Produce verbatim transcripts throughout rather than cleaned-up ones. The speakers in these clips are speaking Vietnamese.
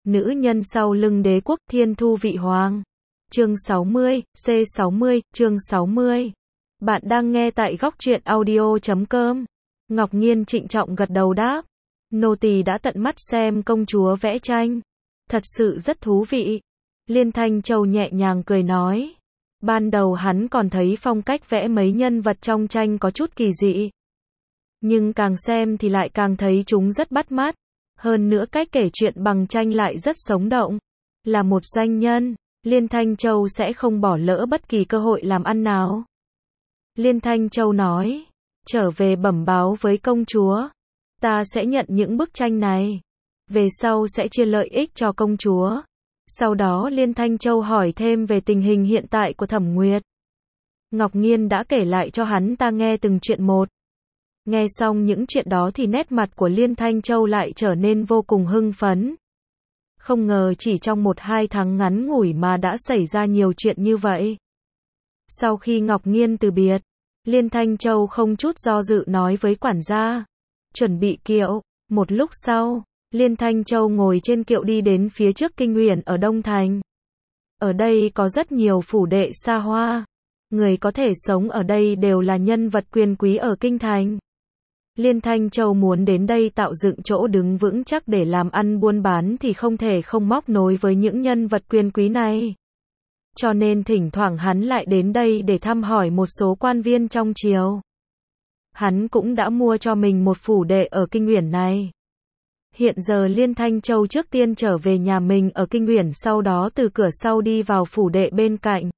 Nữ nhân sau lưng đế quốc Thiên Thu Vị Hoàng. Chương sáu mươi, C sáu mươi, chương sáu mươi. Bạn đang nghe tại góc truyện audio chấm com. Ngọc Nghiên trịnh trọng gật đầu đáp. Nô tỳ đã tận mắt xem công chúa vẽ tranh. Thật sự rất thú vị. Liên Thanh Châu nhẹ nhàng cười nói. Ban đầu hắn còn thấy phong cách vẽ mấy nhân vật trong tranh có chút kỳ dị. Nhưng càng xem thì lại càng thấy chúng rất bắt mắt. Hơn nữa cách kể chuyện bằng tranh lại rất sống động. Là một doanh nhân, Liên Thanh Châu sẽ không bỏ lỡ bất kỳ cơ hội làm ăn nào. Liên Thanh Châu nói, trở về bẩm báo với công chúa. Ta sẽ nhận những bức tranh này. Về sau sẽ chia lợi ích cho công chúa. Sau đó Liên Thanh Châu hỏi thêm về tình hình hiện tại của Thẩm Nguyệt. Ngọc Nghiên đã kể lại cho hắn ta nghe từng chuyện một. Nghe xong những chuyện đó thì nét mặt của Liên Thanh Châu lại trở nên vô cùng hưng phấn. Không ngờ chỉ trong một hai tháng ngắn ngủi mà đã xảy ra nhiều chuyện như vậy. Sau khi Ngọc Nghiên từ biệt, Liên Thanh Châu không chút do dự nói với quản gia. Chuẩn bị kiệu. Một lúc sau, Liên Thanh Châu ngồi trên kiệu đi đến phía trước Kinh Uyển ở Đông Thành. Ở đây có rất nhiều phủ đệ xa hoa. Người có thể sống ở đây đều là nhân vật quyền quý ở Kinh Thành. Liên Thanh Châu muốn đến đây tạo dựng chỗ đứng vững chắc để làm ăn buôn bán thì không thể không móc nối với những nhân vật quyền quý này. Cho nên thỉnh thoảng hắn lại đến đây để thăm hỏi một số quan viên trong triều. Hắn cũng đã mua cho mình một phủ đệ ở Kinh Uyển này. Hiện giờ Liên Thanh Châu trước tiên trở về nhà mình ở Kinh Uyển, sau đó từ cửa sau đi vào phủ đệ bên cạnh.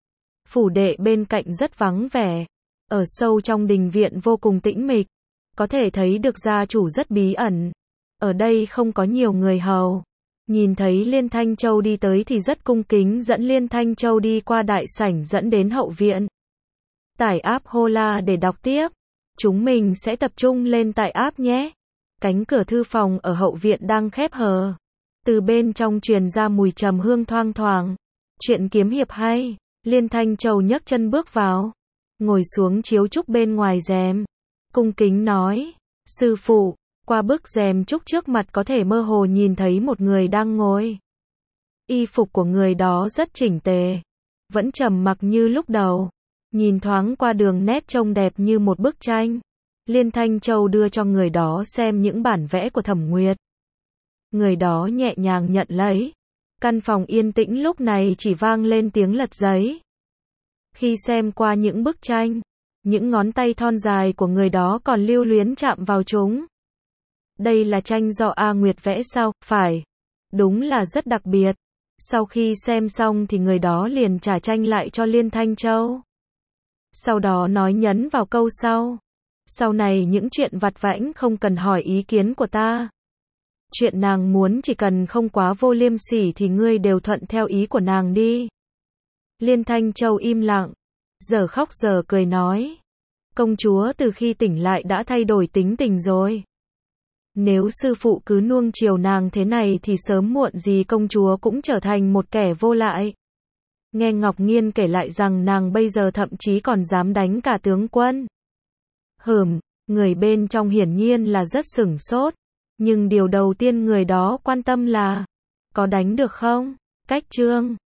Phủ đệ bên cạnh rất vắng vẻ. Ở sâu trong đình viện vô cùng tĩnh mịch. Có thể thấy được gia chủ rất bí ẩn. Ở đây không có nhiều người hầu. Nhìn thấy Liên Thanh Châu đi tới thì rất cung kính dẫn Liên Thanh Châu đi qua đại sảnh dẫn đến hậu viện. Tải app Hola để đọc tiếp. Chúng mình sẽ tập trung lên tải app nhé. Cánh cửa thư phòng ở hậu viện đang khép hờ. Từ bên trong truyền ra mùi trầm hương thoang thoảng. Chuyện kiếm hiệp hay. Liên Thanh Châu nhấc chân bước vào. Ngồi xuống chiếu trúc bên ngoài rèm. Cung kính nói, sư phụ, qua bức rèm trúc trước mặt có thể mơ hồ nhìn thấy một người đang ngồi. Y phục của người đó rất chỉnh tề, vẫn trầm mặc như lúc đầu, nhìn thoáng qua đường nét trông đẹp như một bức tranh. Liên Thanh Châu đưa cho người đó xem những bản vẽ của Thẩm Nguyệt. Người đó nhẹ nhàng nhận lấy. Căn phòng yên tĩnh lúc này chỉ vang lên tiếng lật giấy. Khi xem qua những bức tranh, những ngón tay thon dài của người đó còn lưu luyến chạm vào chúng. Đây là tranh do A Nguyệt vẽ sao? Phải. Đúng là rất đặc biệt. Sau khi xem xong thì người đó liền trả tranh lại cho Liên Thanh Châu. Sau đó nói nhấn vào câu sau. Sau này những chuyện vặt vãnh không cần hỏi ý kiến của ta. Chuyện nàng muốn chỉ cần không quá vô liêm sỉ thì ngươi đều thuận theo ý của nàng đi. Liên Thanh Châu im lặng. Giờ khóc giờ cười nói. Công chúa từ khi tỉnh lại đã thay đổi tính tình rồi. Nếu sư phụ cứ nuông chiều nàng thế này thì sớm muộn gì công chúa cũng trở thành một kẻ vô lại. Nghe Ngọc Nghiên kể lại rằng nàng bây giờ thậm chí còn dám đánh cả tướng quân. Hừm, người bên trong hiển nhiên là rất sửng sốt. Nhưng điều đầu tiên người đó quan tâm là có đánh được không? Cách chương